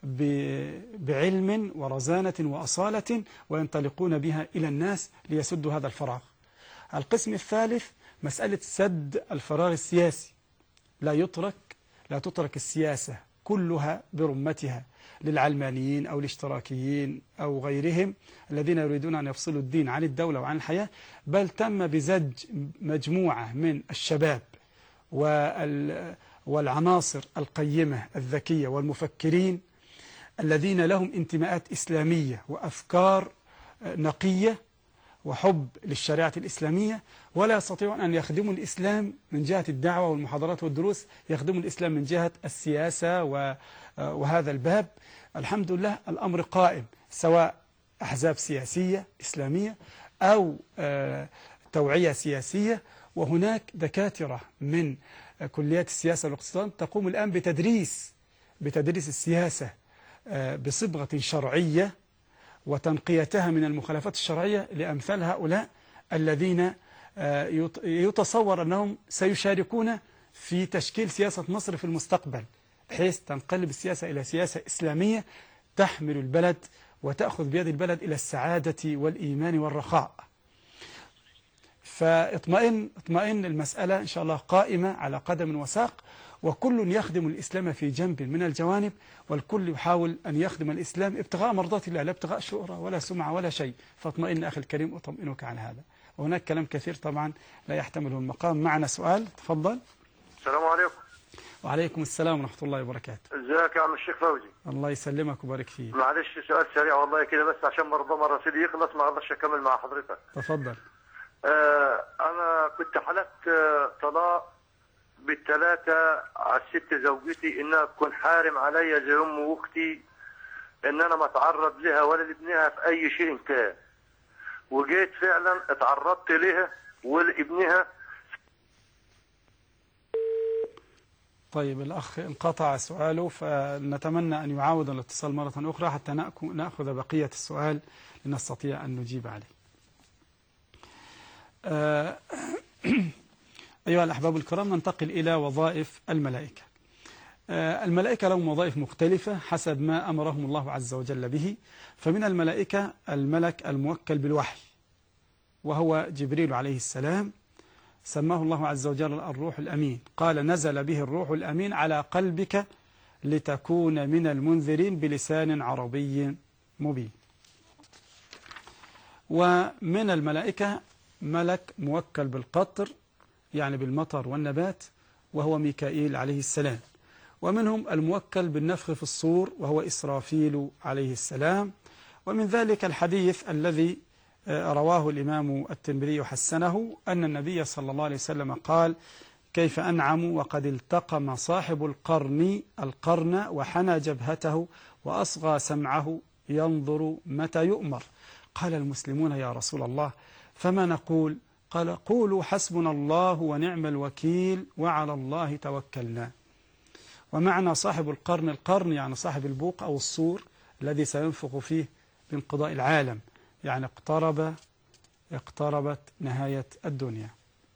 بعلم ورزانة وأصالة، وينطلقون بها إلى الناس ليسدوا هذا الفراغ. القسم الثالث مسألة سد الفراغ السياسي. لا تترك السياسة كلها برمتها للعلمانيين أو الاشتراكيين أو غيرهم الذين يريدون أن يفصلوا الدين عن الدولة وعن الحياة، بل تم بزج مجموعة من الشباب والعناصر القيمة الذكية والمفكرين الذين لهم انتماءات إسلامية وأفكار نقية وحب للشريعة الإسلامية، ولا يستطيعون أن يخدموا الإسلام من جهة الدعوة والمحاضرات والدروس، يخدموا الإسلام من جهة السياسة وهذا الباب. الحمد لله الأمر قائم، سواء أحزاب سياسية إسلامية أو توعية سياسية. وهناك دكاترة من كليات السياسة والاقتصاد تقوم الآن بتدريس السياسة بصبغة شرعية وتنقيتها من المخالفات الشرعية لأمثال هؤلاء الذين يتصور أنهم سيشاركون في تشكيل سياسة مصر في المستقبل، بحيث تنقلب السياسة إلى سياسة إسلامية تحمل البلد وتأخذ بيد البلد إلى السعادة والإيمان والرخاء. فاطمئن المسألة إن شاء الله قائمة على قدم وساق، وكل يخدم الإسلام في جنب من الجوانب، والكل يحاول أن يخدم الإسلام ابتغاء مرضات الله لا ابتغاء شهرة ولا سمعة ولا شيء. فاطمئن أخي الكريم، أطمئنك على هذا. وهناك كلام كثير طبعا لا يحتمله المقام. معنا سؤال، تفضل. السلام عليكم. وعليكم السلام ورحمة الله وبركاته. ازيك يا عم الشيخ فوزي؟ الله يسلمك ويبارك فيك. معلش سؤال سريع والله كده بس عشان ربما رصيدي يخلص ما اقدرش اكمل مع حضرتك. تفضل. انا كنت حلفت طلاق بالثلاثة على الست زوجتي انها تكون حارم عليا زي ام واختي، ان انا ما اتعرض لها ولا لابنها في اي شيء كان، وجيت فعلا اتعرضت لها ولابنها. طيب الأخ انقطع سؤاله، فنتمنى أن يعاود الاتصال مرة أخرى حتى نأخذ بقية السؤال لنستطيع أن نجيب عليه. أيها الأحباب الكرام، ننتقل إلى وظائف الملائكة. الملائكة لهم وظائف مختلفة حسب ما أمرهم الله عز وجل به. فمن الملائكة الملك الموكل بالوحي، وهو جبريل عليه السلام، سماه الله عز وجل الروح الأمين، قال نزل به الروح الأمين على قلبك لتكون من المنذرين بلسان عربي مبين. ومن الملائكة ملك موكل بالقطر، يعني بالمطر والنبات، وهو ميكائيل عليه السلام. ومنهم الموكل بالنفخ في الصور، وهو إسرافيل عليه السلام. ومن ذلك الحديث الذي رواه الإمام الترمذي وحسنه، أن النبي صلى الله عليه وسلم قال كيف أنعم وقد التقم صاحب القرن وحنى جبهته وأصغى سمعه ينظر متى يؤمر. قال المسلمون يا رسول الله فما نقول؟ قال قولوا حسبنا الله ونعم الوكيل وعلى الله توكلنا. ومعنى صاحب القرن يعني صاحب البوق أو الصور الذي سينفخ فيه بانقضاء العالم، يعني اقتربت نهاية الدنيا.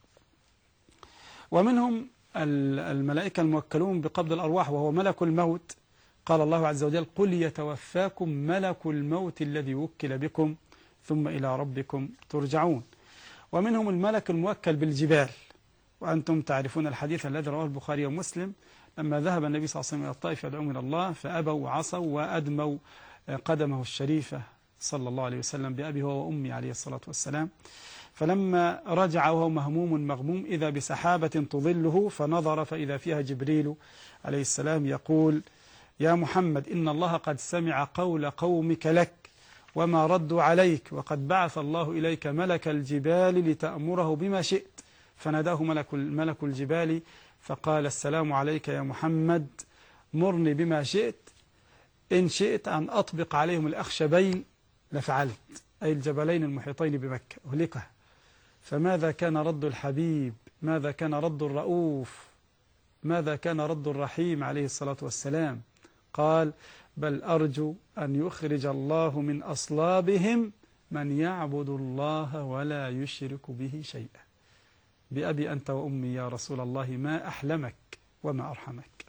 ومنهم الملائكة الموكلون بقبض الأرواح، وهو ملك الموت. قال الله عز وجل قل يتوفاكم ملك الموت الذي وكل بكم ثم إلى ربكم ترجعون. ومنهم الملك الموكل بالجبال، وأنتم تعرفون الحديث الذي رواه البخاري ومسلم لما ذهب النبي صلى الله عليه وسلم إلى الطائف يدعوهم إلى الله فأبوا وعصوا وأدموا قدمه الشريفة صلى الله عليه وسلم بأبي هو وأمي عليه الصلاة والسلام. فلما رجع وهو مهموم مغموم إذا بسحابة تظله، فنظر فإذا فيها جبريل عليه السلام يقول يا محمد إن الله قد سمع قول قومك لك وما ردوا عليك، وقد بعث الله إليك ملك الجبال لتأمره بما شئت. فناداه ملك الجبال فقال السلام عليك يا محمد، مرني بما شئت، إن شئت أن أطبق عليهم الأخشبين لفعلت، أي الجبلين المحيطين بمكة أهلكه. فماذا كان رد الحبيب؟ ماذا كان رد الرؤوف؟ ماذا كان رد الرحيم عليه الصلاة والسلام؟ قال بل أرجو أن يخرج الله من أصلابهم من يعبد الله ولا يشرك به شيئا. بأبي أنت وأمي يا رسول الله ما أحلمك وما أرحمك.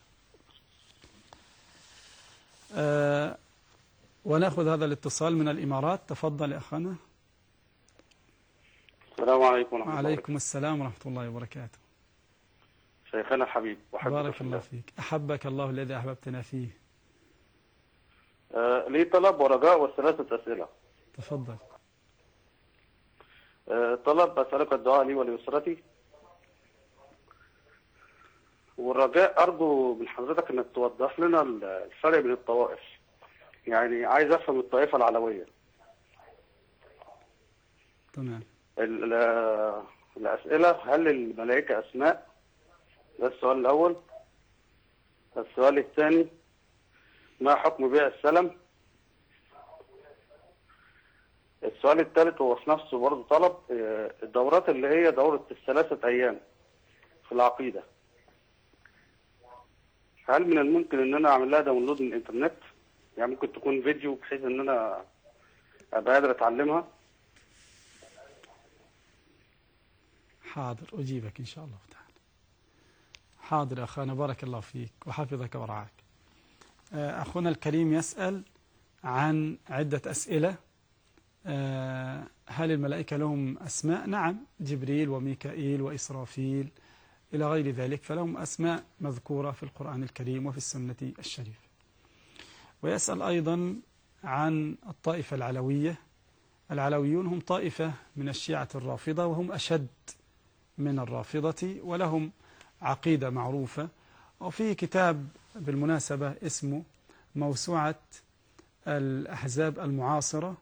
ونأخذ هذا الاتصال من الإمارات. تفضل يا أخانا. السلام عليكم ورحمة الله. وعليكم السلام ورحمة الله وبركاته. شيخنا الحبيب بارك الله فيك، أحبك الله الذي أحببتنا فيه. لي طلب ورجاء وثلاثة أسئلة. تفضل. طلب أسألك الدعاء لي ولأسرتي، والرجاء أرجو من حضرتك أنك توضح لنا الفرق بين الطوائف، يعني عايز أفهم الطائفة العلوية. تمام. الأسئلة هل الملائكة أسماء؟ ده السؤال الأول. السؤال الثاني ما حكم بيع السلم؟ السؤال الثالث هو في نفسه برضه طلب الدورات اللي هي دورة ال3 أيام في العقيدة، هل من الممكن ان انا اعمل لها داونلود من الانترنت؟ يعني ممكن تكون فيديو بحيث ان انا ابقى قادر اتعلمها. حاضر أجيبك إن شاء الله تعالى. حاضر يا أخانا، بارك الله فيك وحفظك ورعاك. أخونا الكريم يسأل عن عدة أسئلة. هل الملائكة لهم أسماء؟ نعم، جبريل وميكائيل وإسرافيل إلى غير ذلك، فلهم أسماء مذكورة في القرآن الكريم وفي السنة الشريفة. ويسأل أيضا عن الطائفة العلوية. العلويون هم طائفة من الشيعة الرافضة، وهم أشد من الرافضة، ولهم عقيدة معروفة. وفي كتاب بالمناسبة اسمه موسوعة الأحزاب المعاصرة،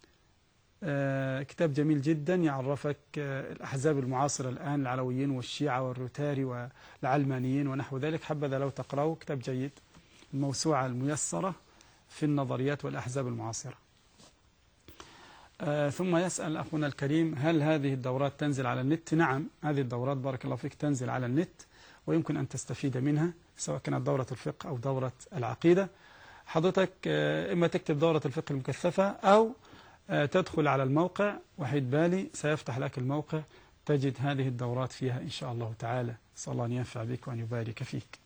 كتاب جميل جدا يعرفك الأحزاب المعاصرة الآن، العلويين والشيعة والروتاري والعلمانيين ونحو ذلك. حبذا لو تقرأوا، كتاب جيد، الموسوعة الميسرة في النظريات والأحزاب المعاصرة. ثم يسأل أخونا الكريم هل هذه الدورات تنزل على النت؟ نعم، هذه الدورات بارك الله فيك تنزل على النت، ويمكن أن تستفيد منها سواء كانت دورة الفقه أو دورة العقيدة. حضرتك إما تكتب دورة الفقه المكثفة أو تدخل على الموقع وحيد بالي، سيفتح لك الموقع تجد هذه الدورات فيها إن شاء الله تعالى. صلى الله أن ينفع بك وأن يبارك فيك.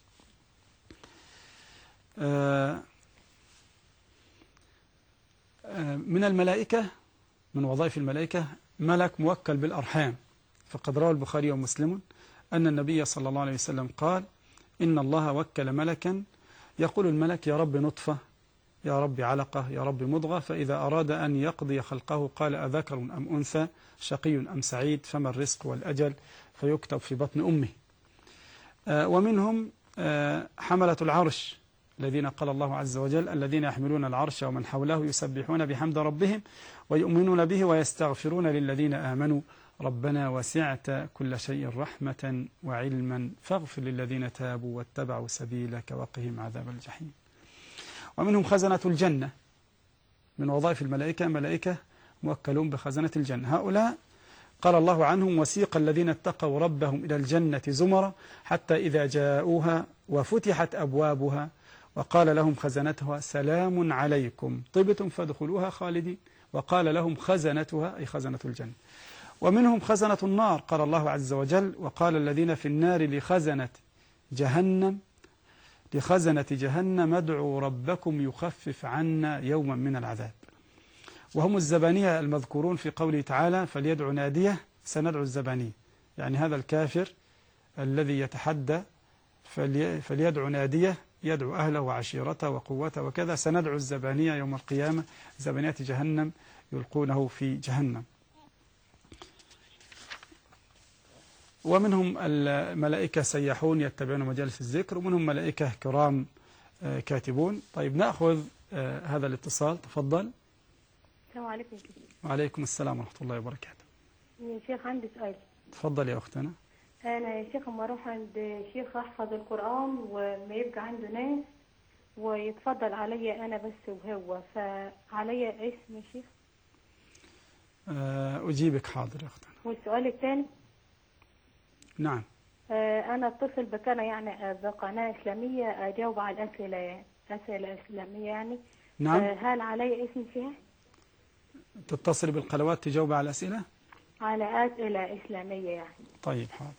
من الملائكة، من وظائف الملائكة ملك موكل بالأرحام، فقد روى البخاري ومسلم أن النبي صلى الله عليه وسلم قال إن الله وكل ملكا يقول الملك يا رب نطفة، يا رب علقة، يا رب مضغة، فإذا أراد أن يقضي خلقه قال أذكر أم أنثى، شقي أم سعيد، فما الرزق والأجل، فيكتب في بطن أمه. ومنهم حملة العرش الذين قال الله عز وجل الذين يحملون العرش ومن حوله يسبحون بحمد ربهم ويؤمنون به ويستغفرون للذين آمنوا ربنا وسعت كل شيء رحمة وعلما فاغفر للذين تابوا واتبعوا سبيلك وقهم عذاب الجحيم. ومنهم خزنة الجنة، من وظائف الملائكة ملائكة موكلون بخزنة الجنة. هؤلاء قال الله عنهم وسيق الذين اتقوا ربهم إلى الجنة زمرا حتى إذا جاءوها وفتحت أبوابها وقال لهم خزنتها سلام عليكم طبتم فادخلوها خالدين، وقال لهم خزنتها أي خزنة الجنة. ومنهم خزنة النار، قال الله عز وجل وقال الذين في النار لخزنة جهنم ادعوا ربكم يخفف عنا يوما من العذاب. وهم الزبانية المذكورون في قوله تعالى فليدعو ناديه سندعو الزبانية، يعني هذا الكافر الذي يتحدى فليدعو ناديه يدعو أهله وعشيرته وقوته وكذا، سندعو الزبانية يوم القيامة، زبانيات جهنم يلقونه في جهنم. ومنهم الملائكة سياحون يتبعون مجالس الذكر، ومنهم ملائكة كرام كاتبون. طيب نأخذ هذا الاتصال، تفضل. السلام عليكم. وعليكم السلام ورحمة الله وبركاته. يا شيخ عندي سؤال. تفضل يا أختنا. أنا يا شيخ لما أروح عند شيخ أحفظ القرآن وما يبقى عنده ناس ويتفضل علي أنا بس وهو، فعلي اسم يا شيخ؟ أجيبك حاضر يا أختنا. والسؤال الثاني؟ نعم. أنا اتصل بقناة يعني بقناة إسلامية أجاوب على الأسئلة، يعني أسئلة إسلامية يعني. نعم. هل علي اسم فيها؟ تتصل بالقنوات تجاوب على أسئلة؟ على أسئلة إسلامية يعني. طيب حاضر.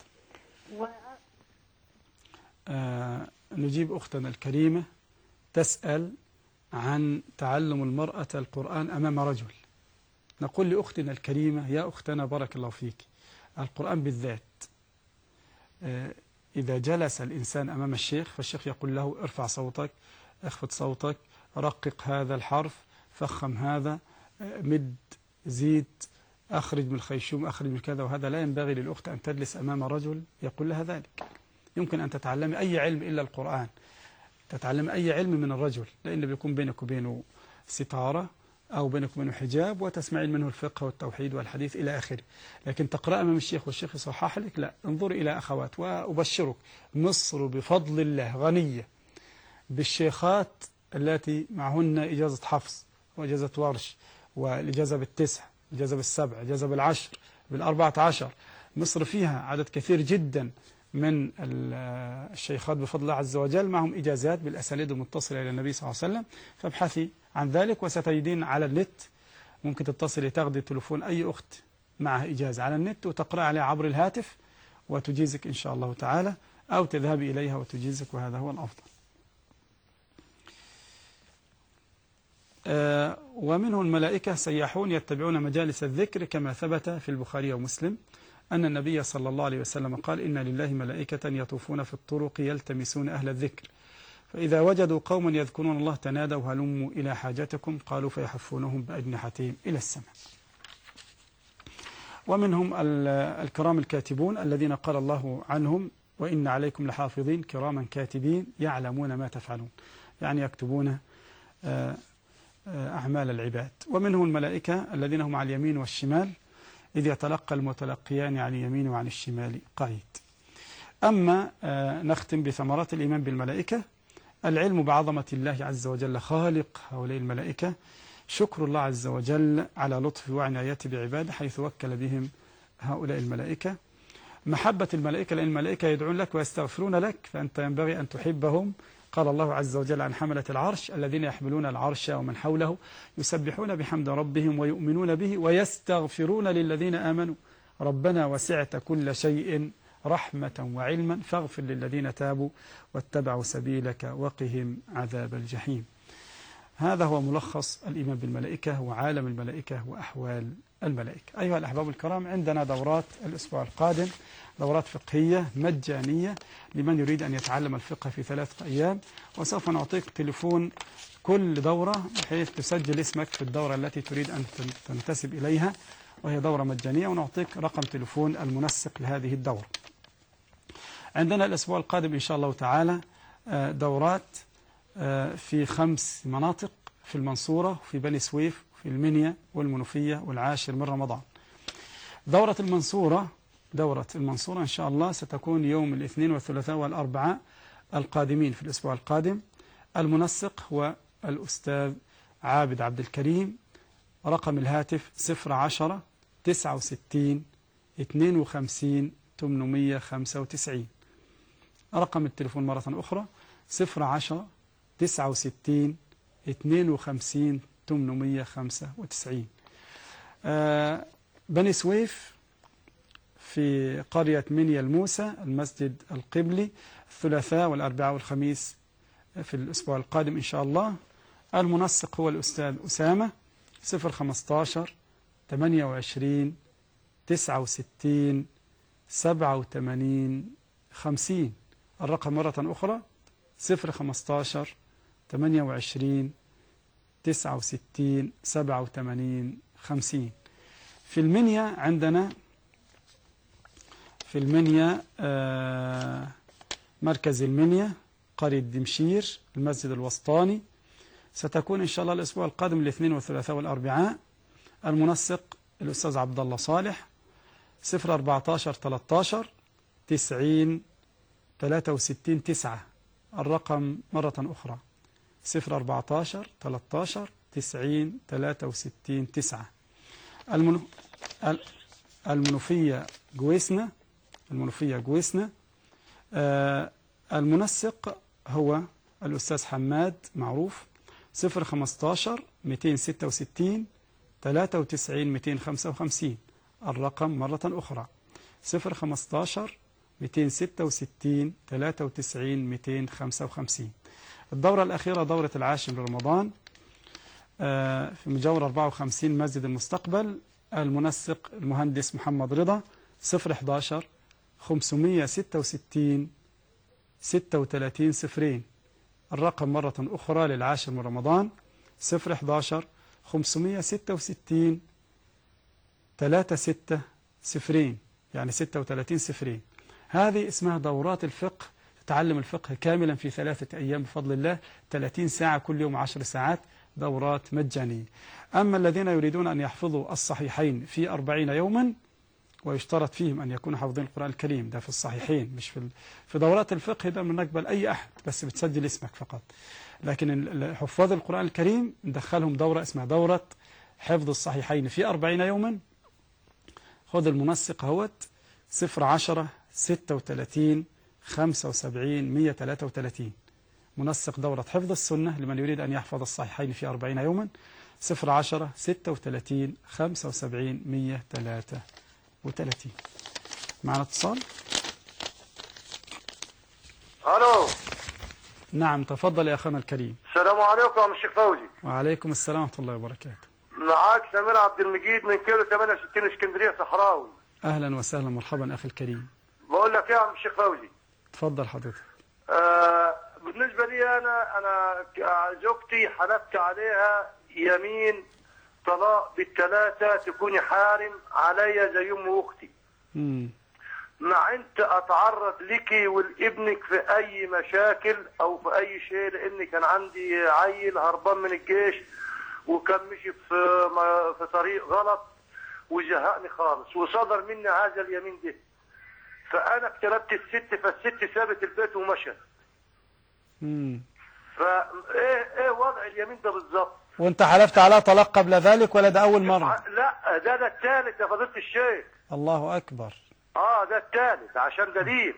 نجيب أختنا الكريمة تسأل عن تعلم المرأة القرآن أمام رجل. نقول لأختنا الكريمة يا أختنا بارك الله فيك، القرآن بالذات إذا جلس الإنسان أمام الشيخ فالشيخ يقول له ارفع صوتك، اخفض صوتك، رقق هذا الحرف، فخم هذا، مد، زيد، أخرج من الخيشوم، أخرج من كذا، وهذا لا ينبغي للأخت أن تجلس أمام رجل يقول لها ذلك. يمكن أن تتعلمي أي علم إلا القرآن، تتعلمي أي علم من الرجل، لأن بيكون بينك وبينه ستارة أو بينك وبينه حجاب وتسمعين منه الفقه والتوحيد والحديث إلى آخره. لكن تقرأ أمام الشيخ والشيخ يصحح لك، لا. انظر إلى أخوات، وأبشرك مصر بفضل الله غنية بالشيخات التي معهن إجازة حفظ وإجازة ورش والإجازة بالتسع، الإجازة بالسبع، الإجازة بالعشر، بال14. مصر فيها عدد كثير جدا من الشيخات بفضل الله عز وجل معهم إجازات بالأسانيد المتصلة إلى النبي صلى الله عليه وسلم، فابحثي عن ذلك وستجدين على النت. ممكن تتصلي تاخدي تليفون أي أخت معها إجازة على النت وتقرأ عليها عبر الهاتف وتجيزك إن شاء الله تعالى، أو تذهبي إليها وتجيزك، وهذا هو الأفضل. ومنه الملائكة سياحون يتبعون مجالس الذكر، كما ثبت في البخاري ومسلم أن النبي صلى الله عليه وسلم قال: إن لله ملائكة يطوفون في الطرق يلتمسون أهل الذكر، فإذا وجدوا قوما يذكرون الله تنادوا هلموا إلى حاجتكم، قالوا فيحفونهم بأجنحتهم إلى السماء. ومنهم الكرام الكاتبون الذين قال الله عنهم: وإن عليكم لحافظين كراما كاتبين يعلمون ما تفعلون، يعني يكتبون أعمال العباد. ومنهم الملائكة الذين هم على اليمين والشمال، إذ يتلقى المتلقيان عن اليمين وعن الشمال قعيد. أما نختم بثمرات الإيمان بالملائكة: العلم بعظمة الله عز وجل خالق هؤلاء الملائكة، شكر الله عز وجل على لطفه وعنايته بعباده حيث وكل بهم هؤلاء الملائكة، محبة الملائكة لأن الملائكة يدعون لك ويستغفرون لك، فأنت ينبغي أن تحبهم. قال الله عز وجل عن حملة العرش: الذين يحملون العرش ومن حوله يسبحون بحمد ربهم ويؤمنون به ويستغفرون للذين آمنوا ربنا وسعت كل شيء رحمة وعلما فاغفر للذين تابوا واتبعوا سبيلك وقهم عذاب الجحيم. هذا هو ملخص الإيمان بالملائكة وعالم الملائكة وأحوال الملائكة. أيها الأحباب الكرام، عندنا دورات الأسبوع القادم، دورات فقهية مجانية لمن يريد أن يتعلم الفقه في 3 أيام، وسوف نعطيك تليفون كل دورة بحيث تسجل اسمك في الدورة التي تريد أن تنتسب إليها، وهي دورة مجانية، ونعطيك رقم تليفون المنسق لهذه الدورة. عندنا الأسبوع القادم إن شاء الله تعالى دورات في 5 مناطق، في المنصورة وفي بني سويف وفي المنيا والمنوفية والعاشر من رمضان. دورة المنصورة إن شاء الله ستكون يوم الاثنين والثلاثاء والأربعاء القادمين في الأسبوع القادم. المنسق هو الأستاذ عابد عبد الكريم، رقم الهاتف 010 69 52 895. رقم التليفون مرة أخرى 010 69 52 895. بني سويف في قرية منيا الموسى، المسجد القبلي، الثلاثاء والأربعاء والخميس في الأسبوع القادم إن شاء الله. المنسق هو الأستاذ أسامة، 015 28 69 87 50. الرقم مرة أخرى 015 28 69 87 50. في المنيا عندنا في المنيا مركز المنيا، قرية دمشير، المسجد الوسطاني، ستكون إن شاء الله الأسبوع القادم الاثنين والثلاثاء والأربعاء. المنسق الأستاذ عبد الله صالح، 014 13 90 63 9. الرقم مرة أخرى 014 13 90 63 9. المنوفية جويسنا، المنسق هو الأستاذ حماد معروف، 015 266 93 255. الرقم مرة أخرى 015 266 93 255. الدورة الأخيرة دورة العاشر من رمضان في مجاور 54 مسجد المستقبل. المنسق المهندس محمد رضا، 011 566 36 0. الرقم مرة أخرى للعاشر من رمضان 011 566 36 0، يعني 36 0. هذه اسمها دورات الفقه، تتعلم الفقه كاملا في 3 أيام بفضل الله، 30 ساعة كل يوم 10 ساعات، دورات مجانية. أما الذين يريدون أن يحفظوا الصحيحين في 40 يوما، ويشترط فيهم أن يكونوا حافظين القرآن الكريم، ده في الصحيحين مش في دورات الفقه، ده من نقبل أي أحد بس بتسجل اسمك فقط. لكن حفاظ القرآن الكريم ندخلهم دورة اسمها دورة حفظ الصحيحين في 40 يوما، خذ المنسق اهوت 010 36 75 133. منسق دورة حفظ السنة لمن يريد أن يحفظ الصحيحين في 40 يوما، 010 36 75 133. معنا اتصال. الو. نعم تفضل يا أخانا الكريم. السلام عليكم يا الشيخ فوزي. وعليكم السلام ورحمة الله وبركاته. معاك سمير عبد المجيد من كيلو 68 اسكندريه صحراوي. أهلا وسهلا مرحبا أخي الكريم. بقول لك ايه يا عم الشيخ فوزي. تفضل حضرتك. بالنسبه لي انا زوجتي حلفت عليها يمين طلاق بالثلاثه تكوني حارم عليا زي ام واختي. مع انت اتعرض لك ولابنك في اي مشاكل او في اي شيء، لان كان عندي عيل هربان من الجيش وكان مشي في طريق غلط وزهقني خالص وصدر مني هذا اليمين ده. فانا اقتربت الست، فالست سابت البيت ومشت. فايه وضع اليمين ده بالظبط؟ وانت حلفت على طلاق قبل ذلك ولا ده اول مرة؟ لا ده الثالث يا فضيلة الشيخ. الله اكبر. ده الثالث عشان دليل.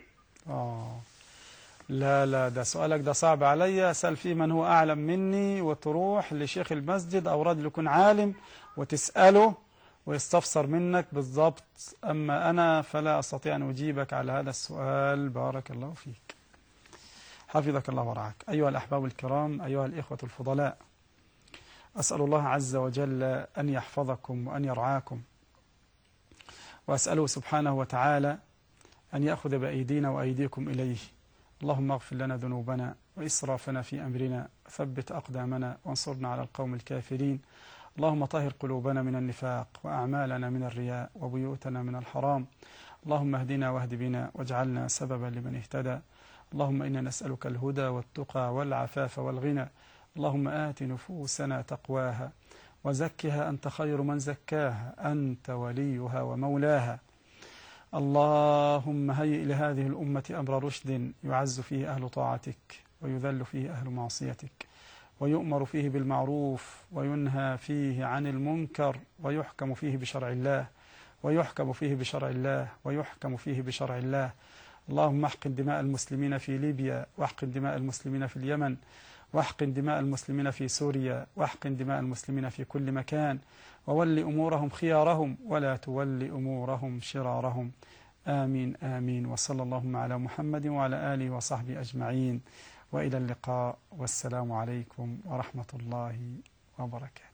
لا ده سؤالك ده صعب عليا. اسأل فيه من هو اعلم مني، وتروح لشيخ المسجد او رجل يكون عالم وتسأله ويستفسر منك بالضبط. اما انا فلا استطيع ان اجيبك على هذا السؤال. بارك الله فيك، حفظك الله ورعاك. أيها الأحباب الكرام، أيها الإخوة الفضلاء، أسأل الله عز وجل أن يحفظكم وأن يرعاكم، وأسأله سبحانه وتعالى أن يأخذ بأيدينا وأيديكم إليه. اللهم اغفر لنا ذنوبنا وإسرافنا في أمرنا، ثبت أقدامنا وانصرنا على القوم الكافرين. اللهم طهر قلوبنا من النفاق وأعمالنا من الرياء وبيوتنا من الحرام. اللهم اهدنا واهد بنا واجعلنا سببا لمن اهتدى. اللهم إنا نسألك الهدى والتقى والعفاف والغنى. اللهم آت نفوسنا تقواها وزكها أنت خير من زكاها، أنت وليها ومولاها. اللهم هيئ لهذه الأمة أمر رشد يعز فيه أهل طاعتك ويذل فيه أهل معصيتك، ويؤمر فيه بالمعروف وينهى فيه عن المنكر، ويحكم فيه بشرع الله ويحكم فيه بشرع الله ويحكم فيه بشرع الله. اللهم احقن دماء المسلمين في ليبيا، واحقن دماء المسلمين في اليمن، واحقن دماء المسلمين في سوريا، واحقن دماء المسلمين في كل مكان، وول أمورهم خيارهم ولا تول أمورهم شرارهم. آمين آمين. وصلى اللهم على محمد وعلى آله وصحبه أجمعين، وإلى اللقاء، والسلام عليكم ورحمة الله وبركاته.